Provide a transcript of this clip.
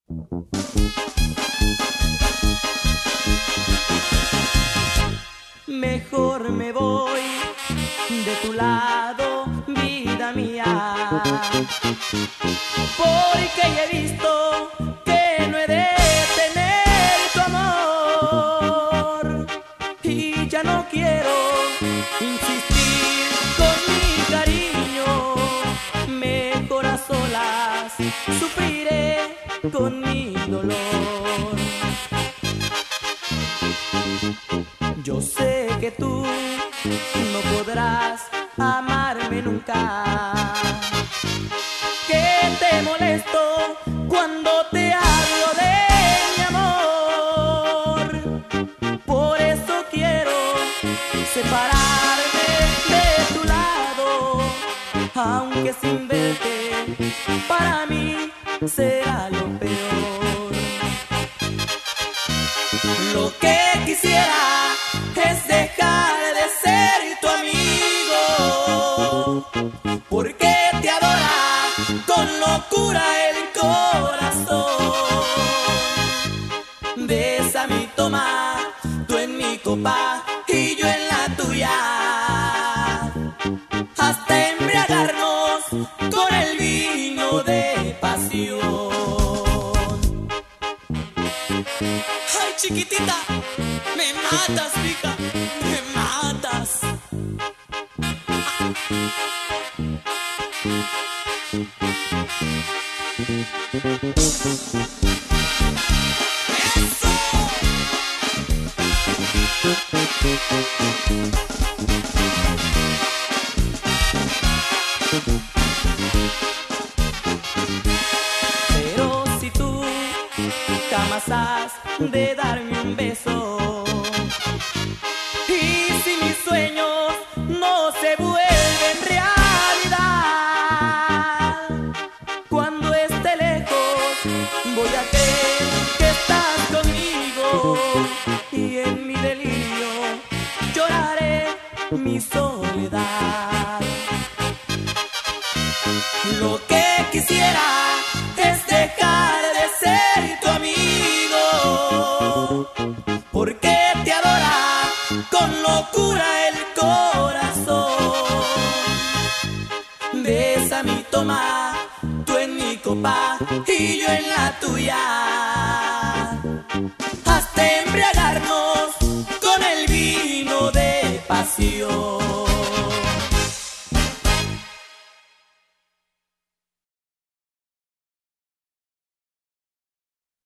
Mejor me voy de tu lado, vida mía, porque ya he visto que no he de tener tu amor y ya no quiero insistir con mi cariño. Mejor a solas sufriré con mi dolor. Yo sé que tú no podrás amarme nunca, que te molesto cuando te hablo de mi amor. Por eso quiero separarme de tu lado, aunque sin verte para mí será lo peor. Lo que quisiera es dejar de ser tu amigo, porque te adora con locura el corazón. Bésame y toma, tú en mi copa y yo en la tuya, hasta embriagarnos con el vino de pasión. Ay, chiquitita, me matas, mija, me matas. ¡Eso! Pero si tú jamás has de darme un beso, y si mis sueños no se vuelven realidad, cuando esté lejos voy a creer que estás conmigo, y en mi delirio lloraré mi soledad. Lo que quisiera es dejar de ser tu amigo, porque te adora con locura el corazón. Bésame y toma, tú en mi copa y yo en la tuya, hasta embriagarnos con el vino de pasión.